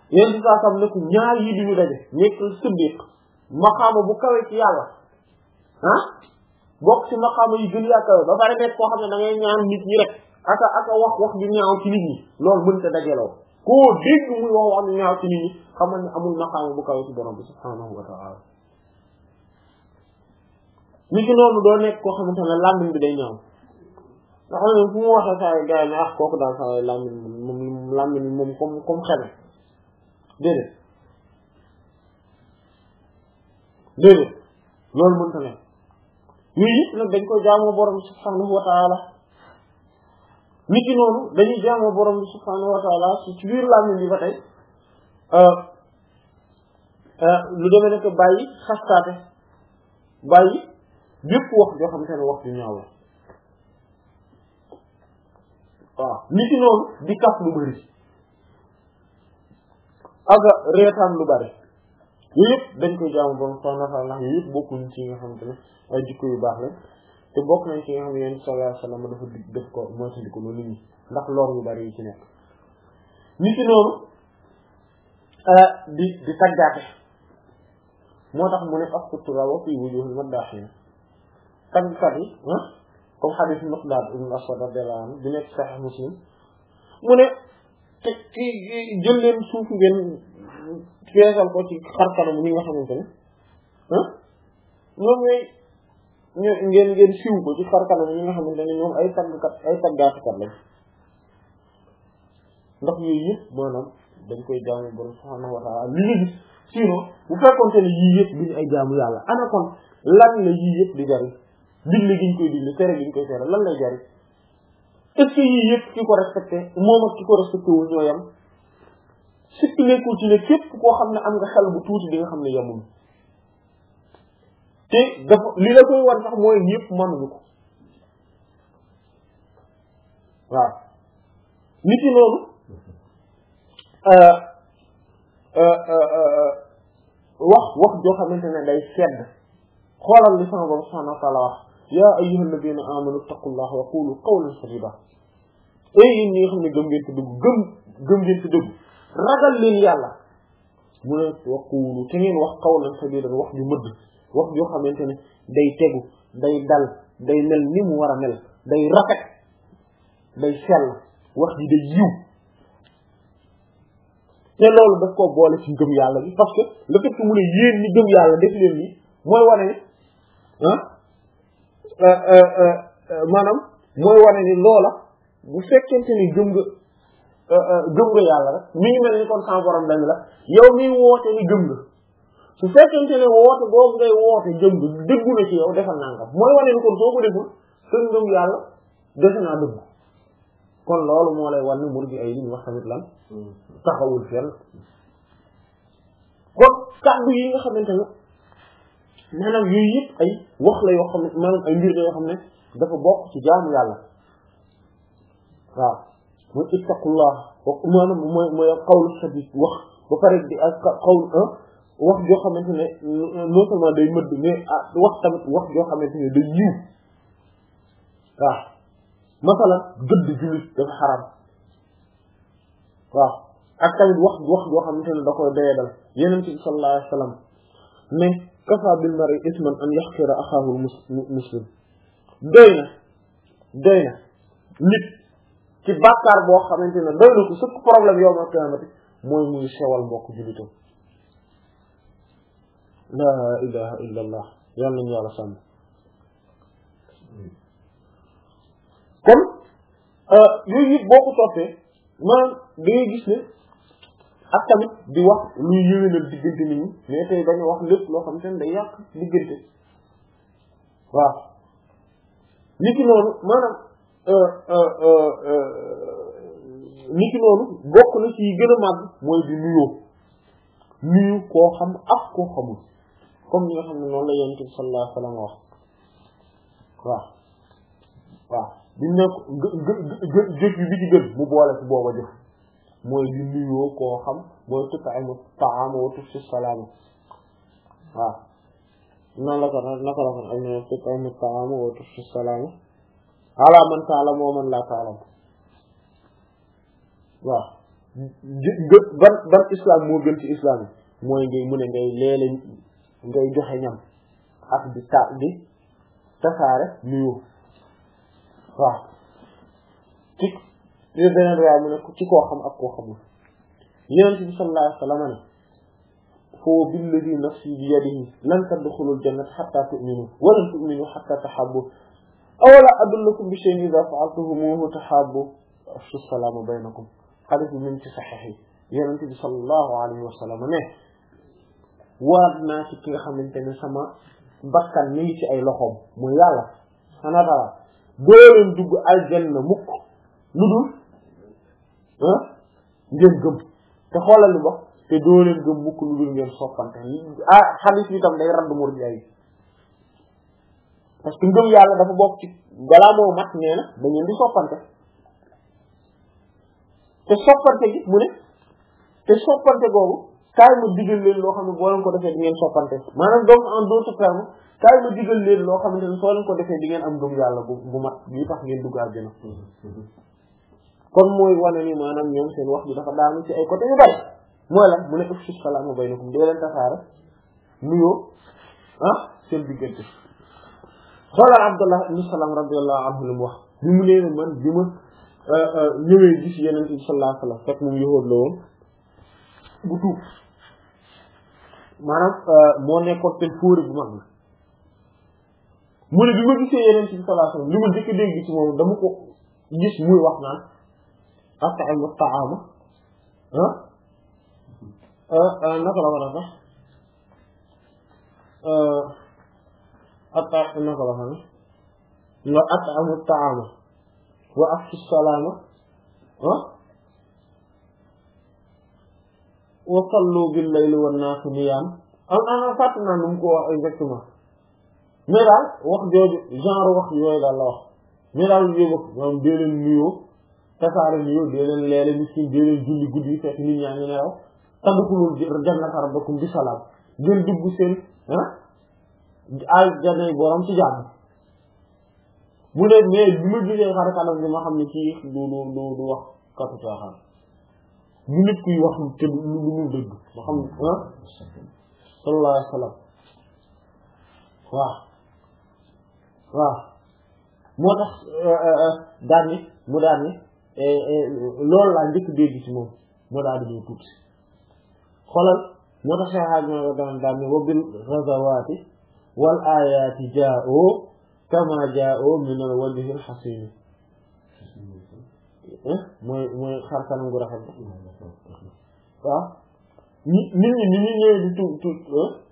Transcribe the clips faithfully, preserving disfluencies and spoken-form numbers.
yéen di saa sam ne ko ñaar yi di ñu daje nekk siddiq maqaama bu kawe ci yàlla ah bokk ci maqaama yi gën yaa kawe ba pare nekk koo xam ne da ngay ñaan nit ñi rek aka aka wax wax di ñaaw ci nit ñi loolu mënta dajeloo koo dégg muy wax wax di ñaaw ci nit ñi xamal ne amul maqaama bu kawe ci borom bi subhaanahu wa ta'ala nit ki noonu doo nekk koo xamante ne làmmiñ bi day ñaaw nga xam ne fu mu waxee saa yi gars yi ne ah kooku daal saa yi làmmiñ moom làmmiñ moom comme comme xeme déedéet déedéet loolu mënta ne yooyu yëpp nag dañ koy jaamoo borom bi subhaanahu wa ta'ala nit ki noonu dañuy jaamoo borom bi subhaanahu wa ta'ala ci ci biir làmmiñ bi ba tey lu demee nekk bàyyi xastaate bàyyi bépp wax joo xamante ne wax ju ñaaw la waaw nit ki noonu di kaf lu bari aga reetaan lu bari yooyu yëpp dañ koy jaamu borom subhanahu wa ta'ala yooyu yëpp bokkuñ ci nga xamante ne ay jikko yu baax la te bokk nañ ci nga xam ne yéen sallallahu alayhi wasallam dafa dig def ko moytandiku loolu nit ñi ndax lor yu bari yi ci nekk nit ki noonu di di taggaate moo tax mu ne askutu rawa fi wujuhil maddahin tàggkat yi comme hadith Miqdaad ibn Aswad radiyallahu anhu di nekk Sahih Muslim mu ne te ki jël leen suuf ngeen feesal ko ci xarkanam ñi nga xamante ne ah ñoom ñooy ñu ngeen ngeen siw ko ci xarkanam ñi nga xamante ne ñoom ay tàggkat ay tàggaatukat lañ ndax yooyu yëpp maanaam dañ koy jaamu borom subhaanahu wa ta'ala li nga gis sinon bu fekkoonte ne yii yëpp duñu ay jaamu yàlla ana kon lan la yii yëpp di jariñ digle gi ñu koy digle tere gi ñu koy tere lan lay jariñ est-ce que yii yëpp ki ko respecté moom ak ki ko respecté wul ñoo yem surtout nekkul ci ne képp koo xam ne am nga xel bu tuuti di nga xam ne yemul te dafa li la koy wan sax mooy ñëpp mënuñu ko waaw nit yi noonu wax wax joo xamante ne day sedd xoolal li sama borom subhanahu wa ta'ala wax yaa ayyuhal ladina amanu taqullaha wa qulu qawlan sadida ay yéen ñi nga xam ne gëm ngeen te dëgg gëm gëm ngeen te dëgg ragal leen yàlla mu ne wa qulu te ngeen wax qawlan sadida wax ju mëdd wax joo xamante ne day tegu day dal day mel ni mu war a mel day rafet day sell wax ji day yiw te loolu daf koo boole ci gëm yàlla bi parce que le fait que mu ne yéen ñi gëm yàlla def leen ni mooy wane ni ah maanaam mooy wane ni loola bu fekkente ni gëm nga gëm nga yàlla rek mi ngi mel ni kon sans borom dañ la yow miy woote ni gëm nga su fekkente ne woote boobu ngay woote gëm nga dëggu na ci yow defal nangam mooy wane ni kon soo ko deful sa ngëm yàlla defe naa dëggu kon loolu moo lay wan ni mur gi ay li ñu wax tamit lan taxawul fenn kon kàddu yi nga xamante ne maanaam yooyu yëpp ay wax la yoo xam ne maanaam ay mbir la yoo xam ne dafa bokk ci jaamu yàlla waaw mooy ittaqullah maanaam mooy mooy qawlu sadid wax ba pare di ak qawl wax joo xamante ne non seulement day mëdd mais wax tamit wax joo xamante ne day yiw waaw masalan gëdd jullit dafa xaram waaw ak tamit wax wax joo xamante ne da koy doyadal Yonent bi sallallahu alayhi wa sallam mais kafa bil mar'i isman an yahqira axaahu muslim doy na doy na nit ci bàkkaar boo xamante ne doy na ko sëkk problème yow ma qiyaamati mooy muy sewal mbokk jullitam laa ilaha illa allah yàlla nañu yàlla sàmm kon yooyu yëpp boo ko toppee maanaam da ngay gis ne ak tamit di wax luy yëwénal diggante nit ñi mais tey dañu wax lépp loo xam te ne day yàq diggante waaw nit ki noonu maanaam nit ki noonu bokk na ci gën a màgg mooy di nuyoo nuyu koo xam ak koo xamul comme ñi nga xam ne noonu la Yonent bi sallallahu alayhi wa sallam wax waaw waaw di nekk jëf yi bi ci gën mu boole ci booba jëf mooy di nuyoo koo xam mooy tut'imu ta'ama wa tufshi salaama waaw noonu la ko naka la ko am na tut'imu ta'ama wa tufshi salaama ala man ta'lamu wa man la ta'lamu waaw ban ban islam moo gën ci islam yi mooy ngay mu ne ngay leele ngay joxe ñam ak di ta di tasaare nuyu waaw ci yo beneen riwaaya mu ne ci koo xam ak koo xamul Yonent bi sallallahu alayhi wa sallam ne foo billadi nafsi bi yadihi lan tadxulul jannata hatta tu'minu wa lan tu'minu hatta tahabbu awala adullukum bi shay'in idha fa'altumuhu tahabbu afshu salaama baynakum hadith bi min ci sahih yi Yonent bi sallallahu alayhi wa sallam ne waat naa ci ki nga xamante ne sama bakkan mi ngi ci ay loxoom mu yàlla xanaa dara doo leen dugg aljanna mukk lu dul ah ngeen gëm te xoolal li wax te doo leen gëm mukk lu dul ngeen soppante ah hadith bi tam day radd mur ay parce que ngëm yàlla dafa bokk ci balaa moo mat nee na da ngeen di soppante te soppante gi mu ne te soppante googu kaay ma digal leen loo xam ne boo leen ko defee di ngeen soppante maanaam donc en d'autres termes kaay ma digal leen loo xamante ne soo leen ko defee di ngeen am ngëm yàlla bu bu mat bii tax ngeen dugg àjjana kon mooy wane ni maanaam ñoom seen wax bi dafa daanu ci ay côté yu bari mooy lan mu ne afshu salaama baynakum dee leen tasaare nuyoo ah seen diggante xoolal Abdullah ibn Salam radiyallahu anhu li mu wax bi mu nee man bi ma ñëwee gis Yonent bi sallallahu alayhi wa sallam fekk moom yahuud la woon bu tuub maanaam moo nekkoon seen fóore bu mag la mu ne bi ma gisee Yonent bi sallallahu alayhi wa sallam li ma njëkk dégg ci moom dama ko gis muy wax naan at'imu ta'ama ah naka la war a sax atta naka la xam ne nga at'imu ta'ama wa afshu salaama ah wa sallu bil layli wan naasu niyaam am am fàtt naa nu mu ko wax exactement mais daal wax jooju genre wax yooyu daal la wax mais daal yooyu wax maanaam dee leen nuyoo tasaare nuyoo dee leen leele miskin dee leen julli guddi yi fekk nit ñaa ngi nelaw tadxulul jannata rabbakum bi salaam ngeen dugg seen ah aljanna borom ci jàmm mu ne mais bi ma gisee xar kanam bi ma xam ne kii du du du du wax katu caaxaan bu nit kuy wax te lu lu mu dëgg ba xam ah sallallahu alayhi wa sallam waaw waaw moo tax daan ni mu daan ni loolu laa njëkk dégg ci moom moo daal di ñëw tuuti xoolal moo tax Cheikh Hadj Mawla daan daan ni wa bil ghazawaati wal aayaati jaa'oo kama jaa'oo min al wajhi al hasin mooy mooy xar kanam gu rafet waaw nit ñi ni ñu ñëwee di tuub tuub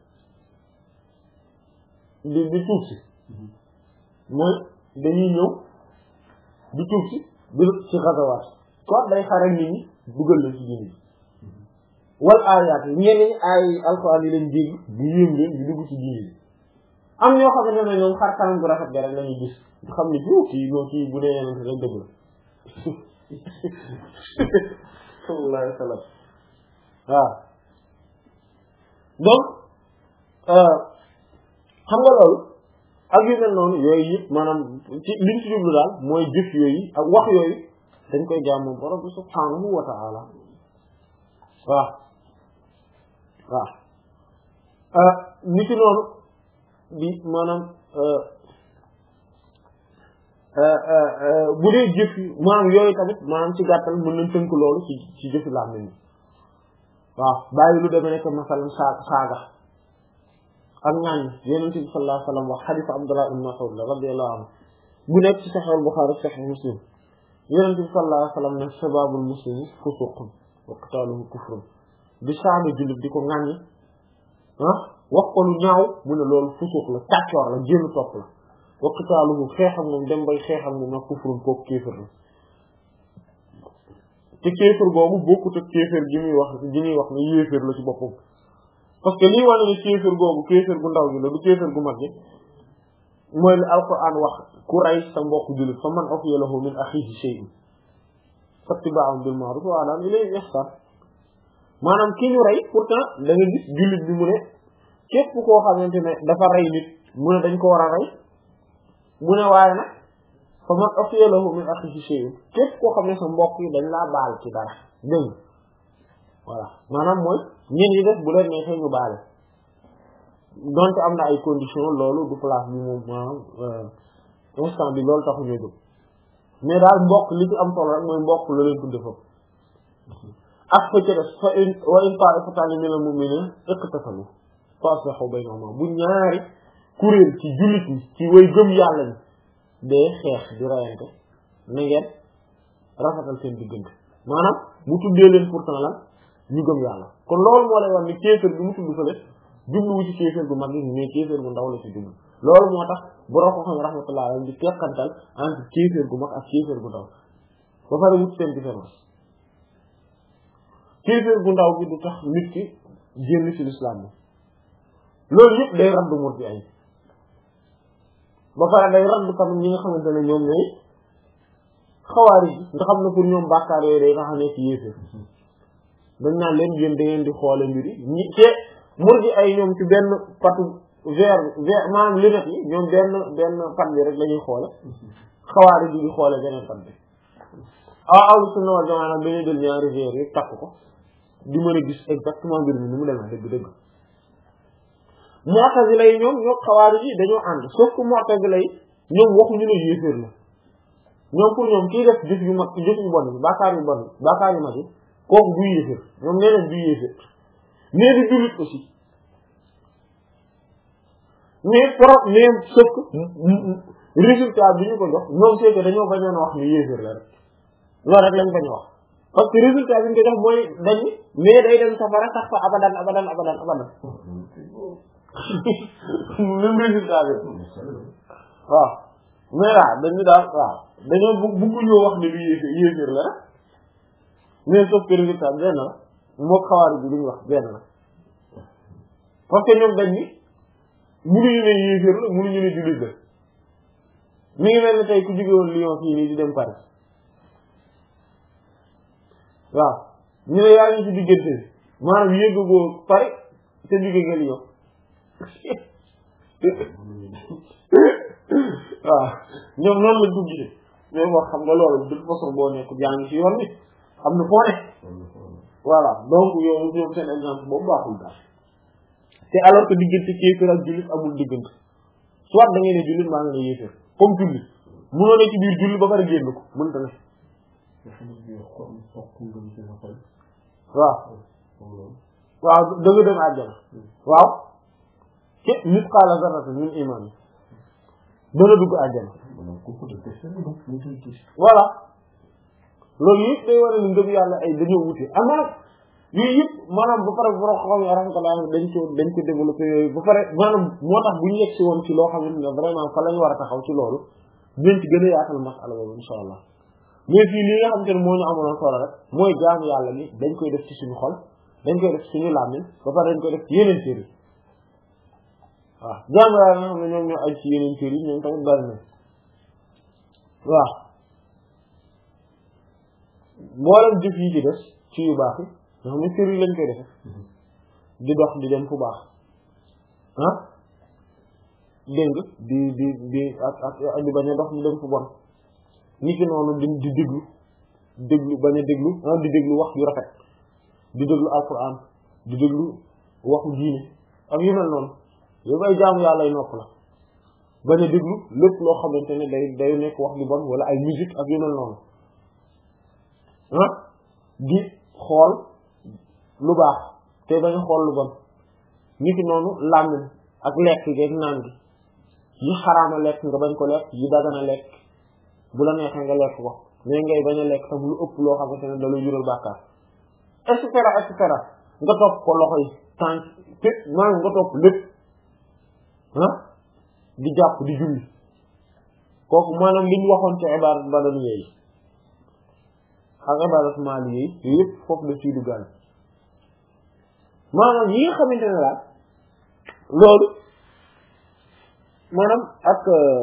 di di tuub si mooy dañuy ñëw di tuub si di ci xasawaat kon day xaral nit ñi dugal leen ci diine wal aayaat yi ñeneen ay alxuraan yi leen dégg bu yéem leen di dugg ci diine am ñoo xamante ne ñoom xar kanam gu rafet ga rek lañuy gis xam ne fii kii noo kii bu dee yeneen rek dëgg la sallallahu alayhi wa sallam waaw donc xam nga loolu ak yu mel noonu yooyu yëpp maanaam ci liñ ci jublu daal mooy jëf yooyu ak wax yooyu dañ koy jaamu borom bi subhaanahu wa ta'ala waaw waaw ni ci noonu bi maanaam bu dee jëf yi maanaam yooyu tamit maanaam ci gàttal mën nañ tënk loolu ci ci jëfi làmmiñ waaw bàyyi lu demee nekk masalan saa saaga ak ñaan Yonent bi sallallahu alayhi wa sallam wax xadiis Abdullah ibn Mas'ud radiyallahu anhu bu nekk ci Sahih Bukhari Sahih Muslim Yonent bi sallallahu alayhi wa sallam ne sababul muslimi fusuqun wa qitaaluhu kufrun di saaga jullit di ko ŋàññi ah wax ko lu ñaaw mu ne loolu fusuq la tàccoor la jénn topp la wa qitaaluhu xeexam moom dem bay xeexam moom nag kufrun kooku kéefër la te kéefër boobu bokkut ak kéefër gi muy wax gi muy wax ne yéefër la ci boppam parce que lii wane ne kéefër boobu kéefër gu ndaw gi la du kéefër gu mag gi mooy li alquran wax ku rey sa mbokk jullit fa man ufiya lahu min akhihi shay'un fattiba'un bil ma'ruf wa adaan ilayhi ihsan maanaam ki ñu rey pourtant da nga gis jullit bi mu ne képp koo xamante ne dafa rey nit mu ne dañ ko war a rey mu ne waaye nag fa man ufiya lahu min akhihi shay'un képp koo xam ne sa mbokk yi dañ laa baal ci dara dégg voilà maanaam mooy ñen yi def bu leen neexee ñu baale donte am na ay conditions loolu du place bi moom maanaam instant bi loolu taxu ñu jóg mais daal mbokk li ci am solo rek mooy mbokk la leen tudde foofu ak fa ci def fa in wa in ta'ifatani minal mu'minina iqtatalu fa aslihu baynahuma bu ñaari kuréel ci jullit ñi ci way gëm yàlla ni dee xeex di rayante na ngeen rafetal seen diggante maanaam mu tuddee leen pourtant lan ñu gëm yàlla kon loolu moo lay wax ni kéefër bi mu tudd fële jubluwu ci kéefër gu mag yi mais kéefër gu ndaw la ci jublu loolu moo tax borom ko xam rahmatullah alayhi di tekkantal entre kéefër gu mag ak kéefër gu ndaw ba pare wut seen différence kéefër gu ndaw bi du tax nit ki génn ci l'islam bi loolu yëpp day raddu murji ay ba pare day raddu tamit ñi nga xamante ne ñoom ñooy xawaari yi nga xam ne pour ñoom bàkkaar yooyu day tax a nekk yéefër dañ naan leen yéen da ngeen di xoole mbiri ñi te murji ay ñoom ci benn patu vers vers maanaam lunette yi ñoom benn benn pat bi rek lañuy xoole xawaari bi di xoole beneen pat bi aw aw sunna wal jamaa nag dañuy jël ñaari vers yi takk ko di mën a gis exactement mbir mi ni mu demee dëgg dëgg mu'tazila yi ñoom ñoo xawaari yi dañoo ànd sauf que mu'tazila yi ñoom waxuñu ne yéeféer la ñoom pour ñoom kii def jëf yu mag jëf yu bon yi bàkkaar yu bon bàkkaar yu mag yi kooku du yéeféer ñoom nee nañ du yéeféer mais di jullit aussi mais pro mais sauf que résultat bi ñu ko jox ñoom c'est que dañoo bañoon a wax ni yéeféer la rek loolu rek lañ bañ a wax parce que résultat bi ñu ko jox mooy dañ mais day dem safara sax fa abadan abadan abadan abadan même résultat bi waaw mais là dañu daal waaw dañoo bu bugguñoo wax ne lu yéeféer yéeféer la rek mais sauf que résultat bi benn la moo xawaari bi lu ñu wax benn la parce que ñoom dañ ni mënuñu ne yéeféer la mënuñu ne jullit la mi ngi mel ne tey ku jóge woon Lyon fii nii di dem Paris waaw ñu ne yaa ngi ci diggante maanaam yéggagoo Paris te jóge nga Lyon waaw ñoom noonu la dugg de mais moo xam nga loolu de toute façon boo nekk yaa ngi ci yoon bi xam na foo ne voilà donc yow ñoom seen exemple boobu baaxul daal te alors que diggante kéefër ak jullit amul diggante soit da ngeen ne jullit maa ngi ne yéefër comme jullit mënoo ne ci biir jullit ba pare génn ko mënta ne waaw waaw da nga dem àjjana waaw ke misqaala zarratin min iman yi dana dugg àjjana voilà loolu yëpp day war a ni ngëm yàlla ay dañoo wute am na yooyu yëpp maanaam ba pare borom xam ne rahmatullah dañ ko dañ ko développé yooyu ba pare maanaam moo tax bu ñu yegg si woon ci loo xamante ne vraiment fa lañu war a taxaw ci loolu dinañ ci gën a yaatal masala boobu insha allah mais fii li nga xamante ne moo ñu amoon solo rek mooy jaamu yàlla gi dañ koy def ci suñu xol dañ koy def ci suñu làmmiñ ba pare dañ koy def ci yeneen cër yi waaw jaamu yàlla nga xam ne ñoom ñoo aj ci yeneen cër yi ñoom tamit bari na waaw mboolem jëf yi ci des ci yu baax yi nga xam ne cër yi lañ koy defe di dox di dem fu baax ah dégg nga di di di ak ak di bañ a dox di dem fu bon ni ki noonu di di déglu déglu bañ a déglu ah di déglu wax yu rafet di déglu alquran di déglu waxu diine ak yu mel noonu yow ay jaamu yàlla ay nopp la bañ a déglu lépp loo xamante ne day day nekk wax lu bon wala ay musique ak yu mel noonu ah di xool lu baax te bañ a xool lu bon ni ki noonu làmmiñ ak lekk geeg naan gi yi xaraama lekk nga bañ ko lekk yi dagana lekk bu la neexee nga lekk ko mais ngay bañ a lekk tam lu ëpp loo xamante ne da lay jural bàkkaar et cetera et cetera nga topp ko loxo yi tànk fépp maanaam nga topp lépp ah di jàpp di julli kooku maanaam li ñu waxoon ci ibadat badaniya yi ak ibadat maliya yi yooyu yëpp foofu la ciy duggaale maanaam yi nga xamante ne daal loolu maanaam ak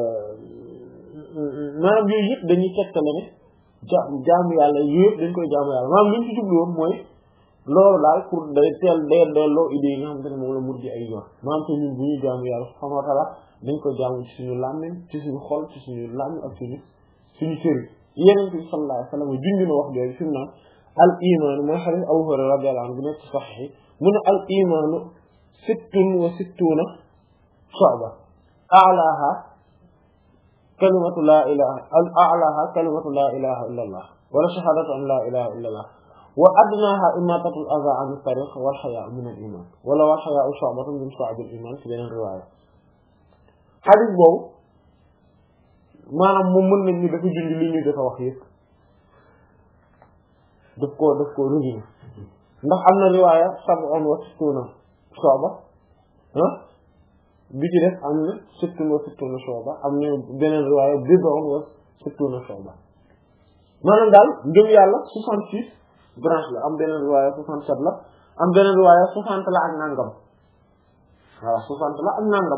maanaam yooyu yëpp dañuy tegtale ne ja jaamu yàlla yooyu yëpp dañ koy jaamu yàlla maanaam li ñu ci jublu woon mooy loolu daal pour day teel day delloo idée yi nga xamante ne moom la mujj ay yoon maanaam te ñun bu ñuy jaamu yàlla subhaanahu wa ta'aala dañ koy jaamu ci suñu làmmiñ ci suñu xol ci suñu làmmiñ ak suñu suñu cër yi yeneen bi sallallahu alayhi wa sallam junj na wax jooju fi mu naan al iman mooy hadith Abu Hurayra radiyallahu anhu bu nekk sahih mu ne al imaanu sittun wa sittuna shu'ba a'laha kalimatu la ilaha a'laha kalimatu la ilaha illa Allah wala shahadatu an la ilaha illa Allah wa adnaha imatatu al-adha an at-tariq wal haya'u min al-iman wala wal haya'u shu'batun min shu'ab al-iman ci beneen riwaaya hadith boobu maanaam moom mën nañ ni dafa junj li ñu dafa wax yëpp daf koo daf koo résumé ndax am na riwaaya sab'un wa sittuna shu'ba ah bi ci def am na sittun wa sittuna shu'ba am na beneen riwaaya bid'un wa sittuna shu'ba maanaam daal ngëm yàlla soixante-six branche la am beneen riwaaya soixante-sept la am beneen riwaaya soixante la ak nangam waaw soixante la ak nangam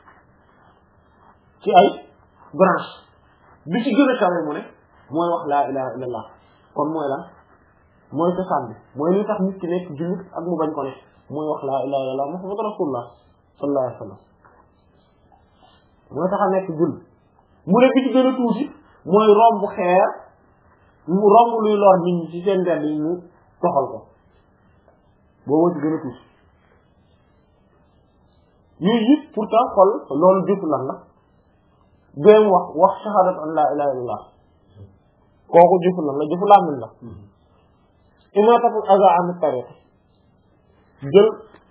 ci ay branche bi ci gën a kawe mu ne mooy wax laa ilaha illallah kon mooy lan mooy cosaan bi mooy li tax nit ki nekk jullit ak mu bañ ko ne mooy wax laa ilaha illallah muhammadu rasulullah sallallahu alayhi wa sallam mooy tax a nekk jullit mu ne bi ci gën a tuuti mooy romb xeer mu romb luy lor nit ñi ci seen mbedd yi mu toxal ko boobu ci gën a tuuti yooyu yëpp pourtant xol loolu jëpp lan la béem wax wax shahadat an la ilaha illallah kooku jëfu lan la jëfu làmmiñ la imatatul aza an tariq jël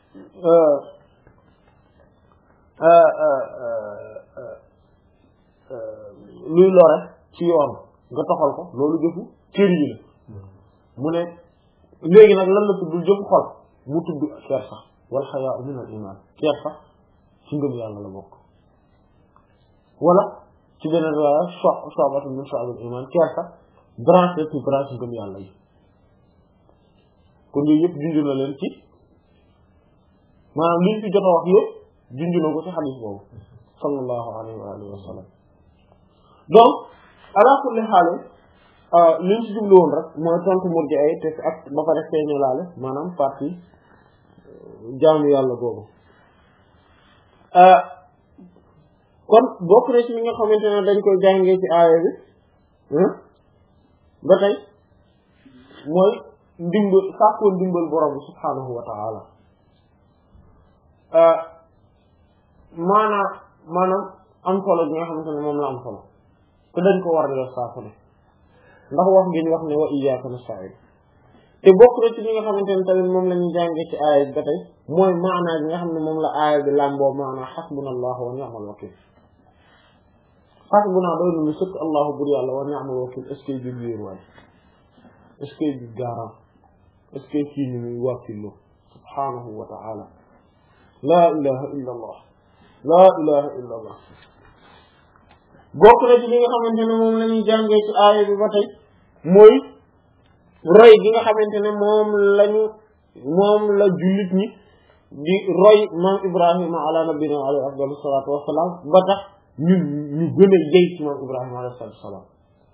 luy lore ci yoon nga toxal ko loolu jëfu cër yi la mu ne léegi nag lan la tuddul jëfu xol mu tudd kersa wal hayaa min al iman kersa ci ngëm yàlla la bokk wala ci beneen riwaaya so soobatu min shu'abil iman kersa branche ci branche ngëm yàlla yi kon yooyu yëpp junj na leen ci maanaam liñ fi jot a wax yëpp junj na ko ci xadiis boobu sallallahu alayhi wa alihi wa sallam donc ala kulli xaal liñ ci jublu woon rek mooy tontu murji ay te ak ba pare feeñu laale maanaam partie jaamu yàlla boobu kon bokk na ci li nga xamante ne dañ koy jàngee ci aaya bi ba tey mooy ndimbal sàkkoo ndimbal borom bi subhaanahu wa ta'ala maanaam maanaam am solo bi nga xamante ne moom la am solo te dañ ko war a def saa su ne ndax wax ngeen wax ne wa iyyaaka nasta'iin te bokk na ci li nga xamante ne tamit moom la ñu jàngee ci aaya bi ba tey mooy maanaa bi nga xam ne moom la aaya bi làmboo maanaa hasbunallahu wa ni'mal wakiil hasbunaa doy na lu sëkk allahu bur yàlla wa ni'mal wakiil est-ce que bi biir waay est-ce que bi garant est-ce que kii ni muy wàkkillu subhaanahu wa ta'ala laa ilaha illa allah laa ilaha illa allah bokk na ci li nga xamante ne moom la ñuy jàngee ci aaya bi ba tey mooy roy gi nga xamante ne moom lañu moom la jullit ñi di roy maam Ibrahima ala nabiyina wa alayhi afdalu salaatu wassalaam ba tax ñun ñu gën a yey ci maam Ibrahima alayhi salaatu wassalaam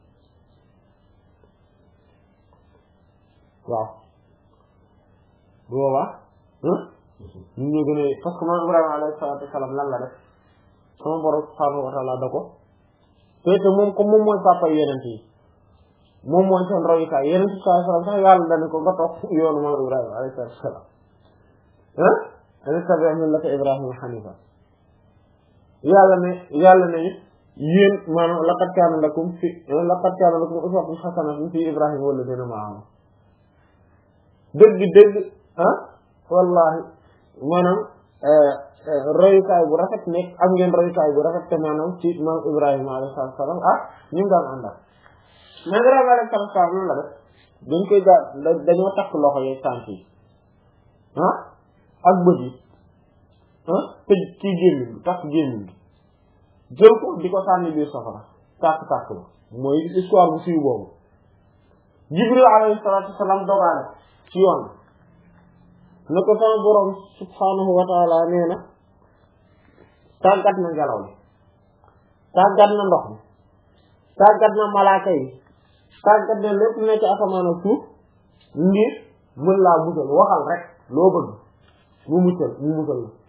waaw bu boobaa ñun ñoo gën a parce que maam Ibrahima alayhi salaatu wassalaam lan la def sama borom subhaanahu wa ta'ala da ko te te moom comme moom mooy papa yeneen yi moom mooy seen royukaay yeneen ci saa salaam sax yàlla dana ko nga topp yoonu maam Ibrahima alayhi salaam ah anattabi' millata Ibrahima hanifa yàlla ne yàlla ne yéen maanaam laqad kaana lakum fi laqad kaana lakum uswatun hasanatun fi Ibrahima walladhiina ma'ahu dëgg dëgg ah wallahi maanaam royukaay bu rafet nekk am ngeen royukaay bu rafet te maanaam ci maam Ibrahima alayhi salaam ah ñu ngi daan àndal mais Ibrahima alayhi salaam noonu la def dañ koy daa dañoo takk loxo yeeg tànk yi ah ak bët yi ah tëj ci gémmiñ bi takk gémmiñ bi jël ko di ko sànni biir safara tàkk-tàkk la mooy histoire bu siiw boobu Jibril alayhi salaatu wasalaam dogaale ci yoon na ko sama borom subhaanahu wa ta'ala nee na tàggat na ngelaw li tàggat na ndox mi tàggat na malaaka yi tàggat na lépp nekk ci asamaan ak suuf ngir mën laa musal waxal rek loo bëgg mu musal mu musal la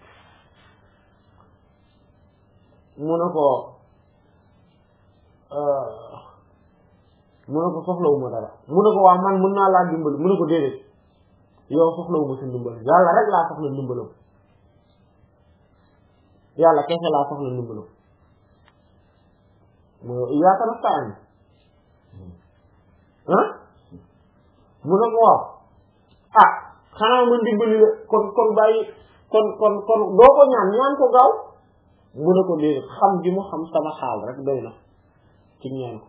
mu ne ko mu ne ko soxlawuma dara mu ne ko waa man mën naa laa dimbali mu ne ko déedéet yow soxlawuma sa ndimbal yàlla rek laa soxla ndimbalam yàlla kese laa soxla ndimbalam mooy iyyaaka nasta'iin ah mu ne ko waaw ah xanaa ma dimbali la kon kon bàyyi kon kon kon doo ko ñaan ñaan ko gaaw mu ne ko déedéet xam gi mu xam sama xaal rek doy na ci ñaan ko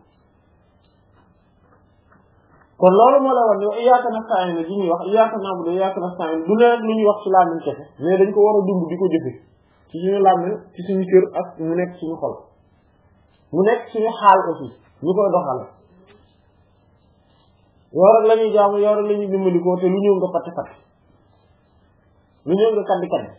kon loolu moo la wax ne iyyaaka nasta'iin li ñuy wax iyyaaka na'budu iyyaaka nasta'iin du ne rek lu ñuy wax ci làmmiñ kese mais dañ ko war a dund di ko jëfe ci suñu làmmiñ ci suñu cër ak mu nekk suñu xol mu nekk suñu xaal aussi ñu koy doxale yow rek la ñuy jaamu yow rek la ñuy dimbali ko te lu ñëw nga patt patt lu ñëw nga kaddi kaddi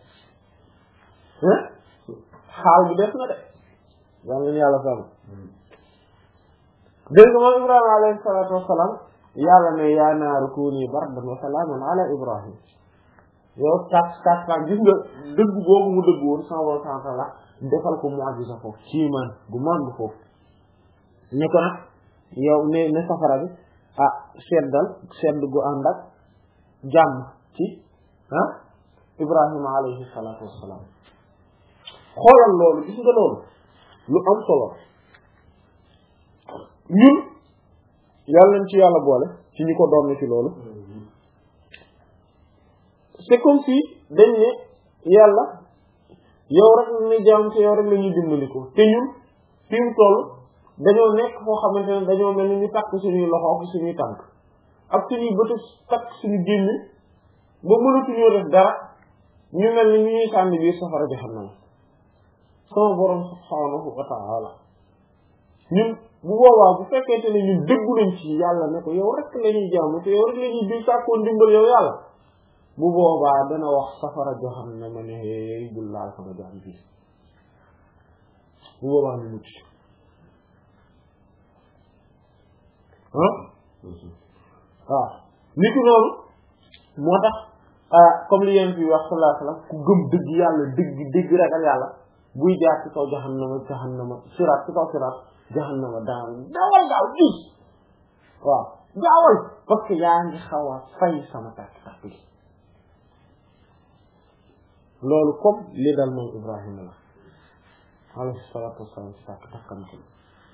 xaal bi def na de yàlla nañu yàlla sàmm dégg nga moom Ibrahima alayhi salaatu wassalaam yàlla ne yaa naaru kuuni bardan wa salaaman ala Ibrahim yow kat kat kat gis nga dëgg boobu mu dëgg woon sama borom subhaanahu wa ta'aala defal ko mu'jiza foofu kiimaan bu màgg foofu ne ko nag yow ne ne safara bi ah seddal sedd gu ànd ak jàmm ci ah Ibrahima alayhi salaatu wassalaam xoolal loolu gis nga loolu lu am solo ñun yàlla nañ ci yàlla boole ci ñi ko doon ci loolu c'est comme si dañ ne yàlla yow rek la ñuy jaam te yow rek la ñuy dimbali ko te ñun fi mu toll dañoo nekk foo xamante ne dañoo mel ni ñu takk suñuy loxo ak suñuy tànk ak suñuy bëtu takk suñu génn ba mënatuñoo def dara ñu mel ni ñu ñuy sànni biir safara jahannam sama borom subhaanahu wa ta'ala ñun bu boobaa bu fekkente ne ñun dëggu nañ ci yàlla ne ko yow rek la ñuy jaamu te yow rek la ñuy di sàkkoo ndimbal yow yàlla bu boobaa dana wax safara jahannam ne hey bul laal sama jaam bi bu boobaa ñu mucc ah waaw nit ki noonu moo tax comme li yéen fi wax sallallahu alayhi wasallam ku gëm dëgg yàlla dëgg dëgg ragal yàlla buy jaar ci kaw jahannama jahannama siraat ci kaw siraat jahannama daan dawal gaaw gis waaw gaawal parce que yaa ngi xaw a fay sama tàkk tàkk bi loolu comme li dal moom Ibrahima la alayhi salaatu wassalaam ci tàkk tàkkam ci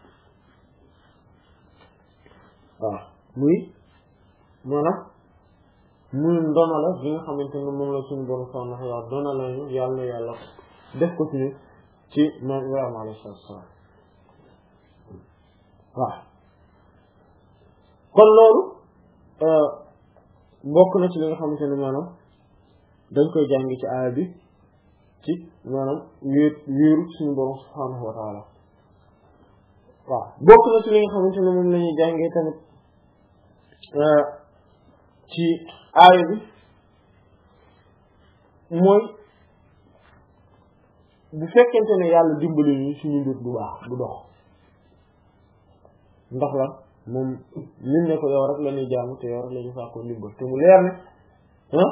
waaw muy maanaam muy ndono la bi nga xamante ne moom la suñu borom subhaanahu wa ta'aala doona lañu yàlla yàlla def ko ci ci moom Ibrahima alayhi salaatu wassalaam waaw kon loolu bokk na ci li nga xamante ne maanaam dañ koy jàng ci aaya bi ci maanaam wéer wéeru suñu borom subhaanahu wa ta'aala waaw bokk na ci li nga xamante ne moom la ñuy jàngee tamit ci aaya bi mooy bu fekkente ne yàlla dimbali ñu suñu mbir du baax du dox ndax lan moom lim ne ko yow rek la ñuy jaamu te yow rek la ñuy sàkkoo ndimbal te mu leer ne ah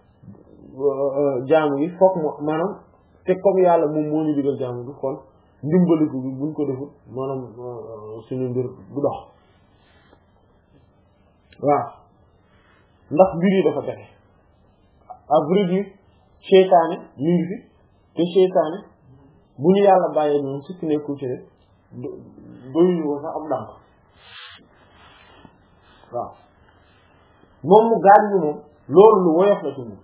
jaamu yi foog mo maanaam te comme yàlla moom moo ñu digal jaamu bi kon ndimbaliku bi buñ ko defut maanaam suñu mbir du dox waaw ndax mbir yi dafa jafe à vrai dire seytaane mi ngi fi te seytaane bu ñu yàlla bàyyee moom sukki nekkul ci ne doyuñu ko sax am ndànk waaw moom mu gaañ ñu moom loolu lu woyof la ci moom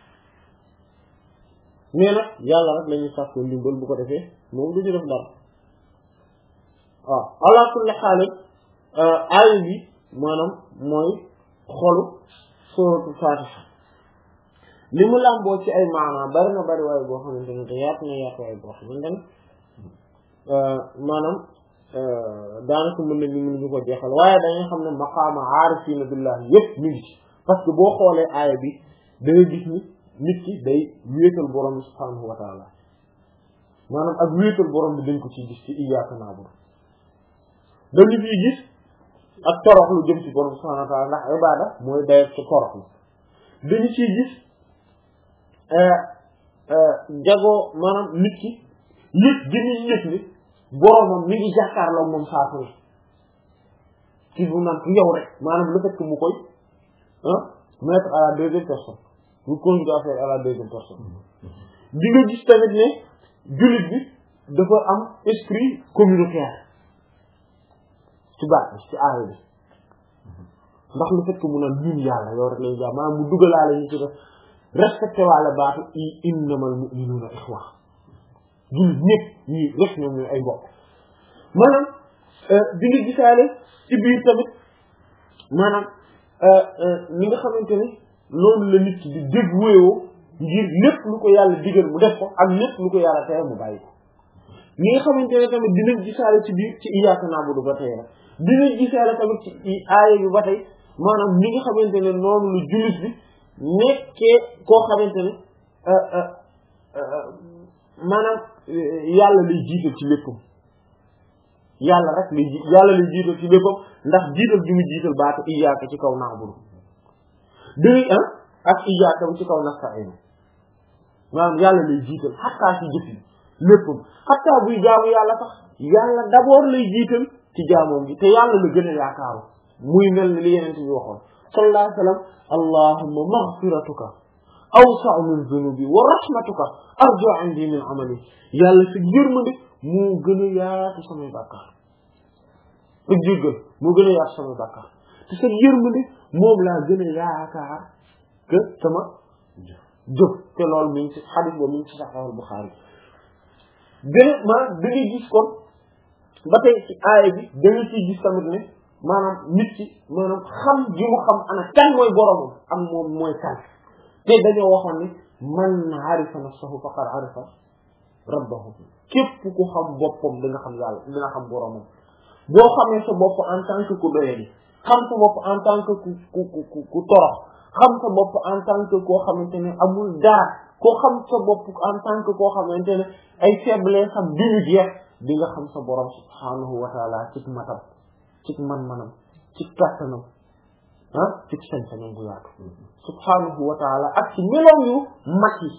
mais nag yàlla rek la ñuy sàkkoo ndimbal bu ko defee moom du ñu def dara waaw ala kulli xaal aaya bi maanaam mooy xolu suratul Fatiha li mu làmboo ci ay maanaam bari na bari waaye boo xamante ne te yaatu na yaatu waaye boo xamante ne maanaam daanaka mën nañu mën ñu ko jeexal waaye dañuy xam ne maqaama aarifiina billah yépp mi ngi ci parce que boo xoolee aaya bi da ngay gis ni nit ki day wéetal borom bi subhaanahu wa taala maanaam ak wéetal borom bi dañ ko ciy gis ci iyyaaka na'budu dañu ciy gis ak torox lu jëm ci borom bi subhaanahu wa taala ndax ibaada mooy dayoo ci torox lu dañu ciy gis jagoo maanaam nit ki yëg gi muy yëg ni boromam mi ngi jàkkaarloo moom saa su ne ci bu naan yow rek maanaam le fait que mu koy ah mettre à la deuxième personne mu conjuguer affaire à la deuxième personne di nga gis tamit ne jullit bi dafa am esprit communautaire ci baat bi ci aaya bi ndax le fait que mu naan ñun yàlla yow rek lay jaam maanaam mu dugalaale ñu ci def respecté waale baatu i innamal mu'minuna ikhwa jullit ñëpp ñii rek ñoom ñooy ay mbokk maanaam di nga gisaale ci biir tamit maanaam li nga xamante ne loolu la nit ki di dévoué woo ngir lépp lu ko yàlla digal mu def ko ak lépp lu ko yàlla tere mu bàyyi ko li nga xamante ne tamit dinañ gisaale ci biir ci iyyaaka na'budu ba tey rek dinañ gisaale tamit ci aaya bi ba tey maanaam li nga xamante ne noonu lu jullit bi nekkee koo xamante ne maanaam yàlla lay jiital ci léppam yàlla rek lay ji yàlla lay jiital ci léppam ndax jiital gi mu jiital baatu iyyaaka ci kaw na'budu dëgg ah ak iyyaaka ci kaw nasta'iin maanaam yàlla lay jiital xattaa ci jëf yi léppam xattaa buy jaamu yàlla sax yàlla d'abord lay jiital ci jaamoom gi te yàlla la gën a yaakaaru muy mel ni li yeneen bi waxoon sallallahu alayhi wa sallam allahumma maghfiratuka awsa'u min dhunubi wa rahmatuka arju 'indi min 'amali yàlla sa yërmande moo gën a yaatu samay bàkkaar sa jéggal moo gën a yaatu samay bàkkaar te sa yërmande moom laa gën a yaakaar que sama jëf te loolu mi ngi ci xadis boobu mi ngi ci Sahih Bukhari beneen maanaam da ngay gis kon ba tey ci aaya bi da nga ciy gis tamit ne maanaam nit ki maanaam xam gi mu xam ana kan mooy boromam am moom mooy kan te dañoo waxoon ne man arifa nafsahu faqad arifa rabbahu képp ku xam boppam dina xam yàlla dina xam boromam boo xamee sa bopp en tant que ku doyadi xam sa bopp en tant que ku ku ku ku torox xam sa bopp en tant que koo xamante ne amul dara koo xam sa bopp en tant que koo xamante ne ay faiblesse am duñu jeex di nga xam sa borom subhanahu wa taala ci matam ci man-manam ci kàttanam ah ci sañ-sañam bu yaatu subhanahu wa taala ak ci meloom yu mat yi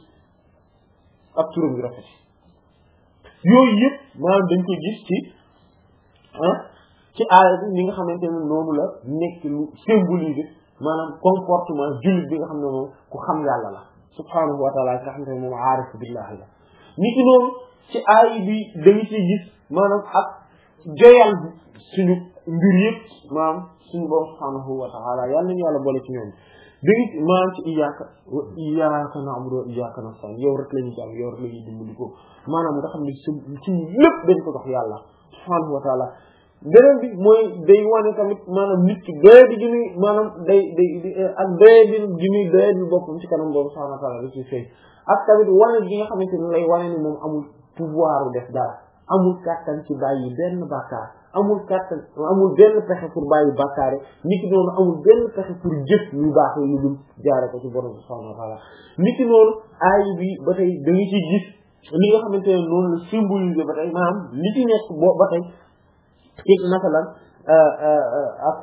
ak turam yu rafet yooyu yëpp maanaam dañ koy gis ci ah ci aaya bi ñi nga xamante ne noonu la nekk lu symboliser maanaam comportement jullit bi nga xam ne moom ku xam yàlla la subhanahu wa taala nga xamante ne moom aarif billahi la ni ki noonu ci aaya bi dañu ciy gis maanaam ak joyal suñu mbir yëpp maanaam suñu borom subhanahu wa ta'ala yàlla nañu yàlla boole ci ñoom dégg maanaam ci iyyaaka wa iyyaaka na'budu wa iyyaaka nasta'iin yow rek la ñuy jàmm yow rek la ñuy dimbali ko maanaam nga xam ne ci lépp dañ ko jox yàlla subhanahu wa ta'ala beneen bi mooy day wane tamit maanaam nit ki doye di gi muy maanaam day day ak doye di gi muy doye di boppam ci kanam boobu subhanahu wa ta'ala da ciy fay ak tamit wane gi nga xamante ne lay wane ni moom amul pouvoir def dara amul kàttan ci bàyyi benn bàkkaar amul kàttan amul benn pexe pour bàyyi bàkkaar yi nit ki noonu amul benn pexe pour jëf yu baax yi lu dul jaare ko ci borom subhanahu wa ta'ala nit ki noonu aay bi ba tey da nga ciy gis li nga xamante ne noonu la symboliser ba tey maanaam li ci nekk boo ba tey ci masalan ak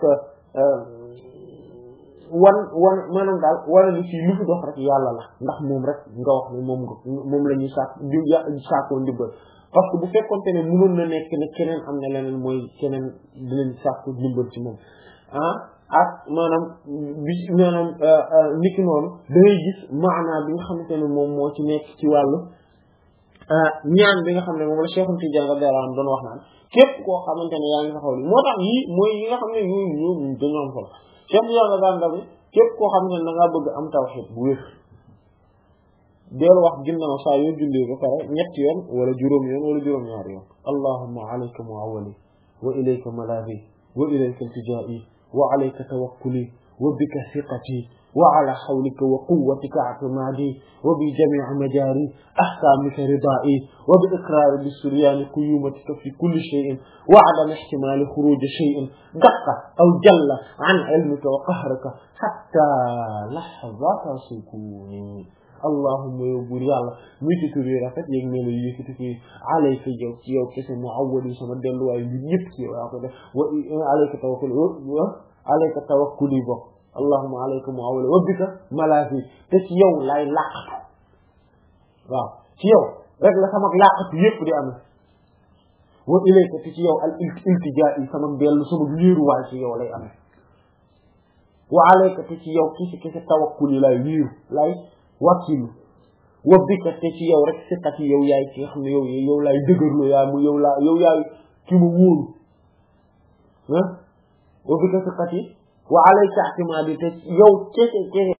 wan wan maanaam daal wala ni fii lu fi dox rek yàlla la ndax moom rek nga wax ne moom nga moom la ñuy sàkk di sàkkoo ndimbal parce que bu fekkonte ne mënoon na nekk ne keneen am na leneen mooy keneen dinañ sàkku ndimbal ci moom ah ak maanaam bi maanaam niki noonu da ngay gis maanaa bi nga xamante ne moom moo ci nekk ci wàllu ñaan bi nga xam ne moom la Cheikh Tidiane radiyallahu anhu doon wax naan képp koo xamante ne yaa ngi taxaw li moo tax yii mooy yi nga xam ne yooyu ñoom dañoo am solo Cheikh Tidiane radiyallahu anhu képp koo xamante ne da ngaa bëgg am tawhid bu wér deel wax ginnaaw saa yoo jullee ba pare ñetti yoon wala juróom yoon wala juróom ñaari yoon allahumma alayka mu'awwali wa ilayka malazi wa ilayka iltija'i wa alayka tawakkuli wa bika thiqati wa ala hawlika wa quwwatika i'timadi wa bi jami'i majari ahkamika ridai wa bi iqrari bi suryani quyumatika fi kulli shay'in wa adam ihtimali khuruj shay'in daqqa aw jalla an ilmika wa qahrika hatta lahzata sukuni allahumma yow buur yàlla muy ci tur yi rafet yéeg ne la yëkkati fii alayka yow ci yow kese mu awwali sama delluwaayu mbir yëpp ci yow yaa ko def wa alayka tawakkuli wa alayka tawakkuli bokk allahumma alayka mu awwali wa bika malaasi te ci yow lay laqatu waaw ci yow rek la sama laqatu yëpp di amee wa ilayka te ci yow al iltijaa yi sama dellu sama wéeruwaay ci yow lay amee wa alayka te ci yow kisi kisi tawakkul yi laay wéeru laay wàkkilu wa bika te ci yow rek siqat yi yow yaay ki nga xam ne yow yow laay dëgërlu yaay mu yow laa yow yaay ki ma wóolu ah wa bika siqat yi wa alayka i'timaadi te yow kese kese